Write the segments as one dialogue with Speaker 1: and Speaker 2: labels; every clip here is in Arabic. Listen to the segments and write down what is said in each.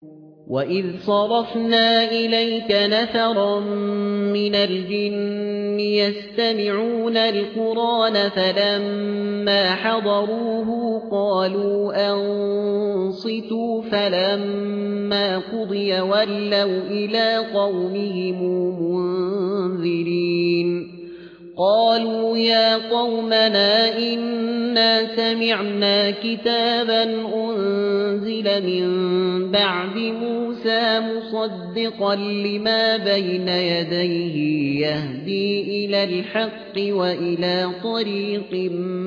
Speaker 1: وَإِذْ صَرَفْنَا إِلَيْكَ نَفَرًا مِنَ الْجِنِّ يَسْتَمِعُونَ الْقُرْآنَ فَلَمَّا حَضَرُوهُ قَالُوا أَنصِتُوا فَلَمَّا قُضِيَ وَلَّوْا إِلَى قَوْمِهِمْ مُنذِرِينَ قالوا يا قومنا إنا سمعنا كتابا أنزل من بعد موسى مصدقا لما بين يديه يهدي إلى الحق وإلى طريق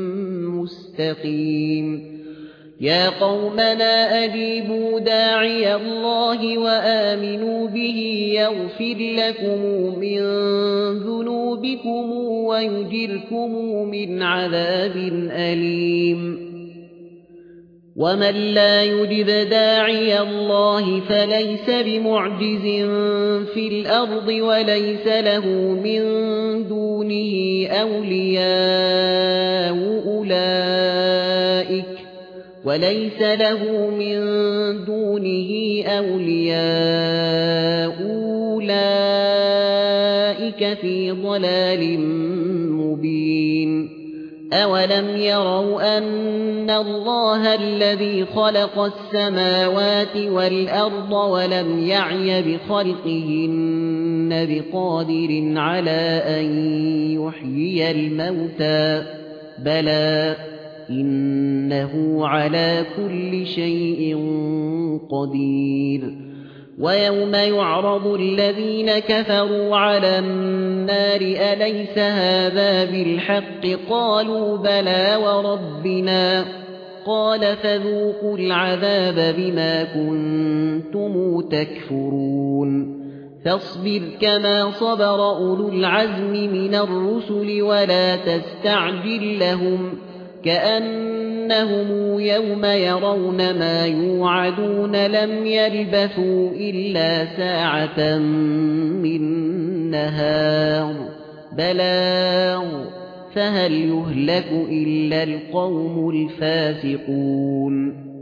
Speaker 1: مستقيم يا قومنا أجيبوا داعي الله وآمنوا به يغفر لكم من ذنوبكم ويجركم من عذاب أليم ومن لا يجب داعي الله فليس بمعجز في الأرض وليس له من دونه أولياء أولئك في ضلال مبين أولم يروا أن الله الذي خلق السماوات والأرض ولم يعي بخلقهن بقادر على أن يحيي الموتى بلى إنه على كل شيء قدير ويوم يعرض الذين كفروا على النار أليس هذا بالحق قالوا بلى وربنا قال فذوقوا العذاب بما كنتم تكفرون فاصبر كما صبر أولو العزم من الرسل ولا تستعجل لهم كأنهم يوم يرون ما يوعدون لم يلبثوا إلا ساعة من نهار بلاغ فهل يهلك إلا القوم الفاسقون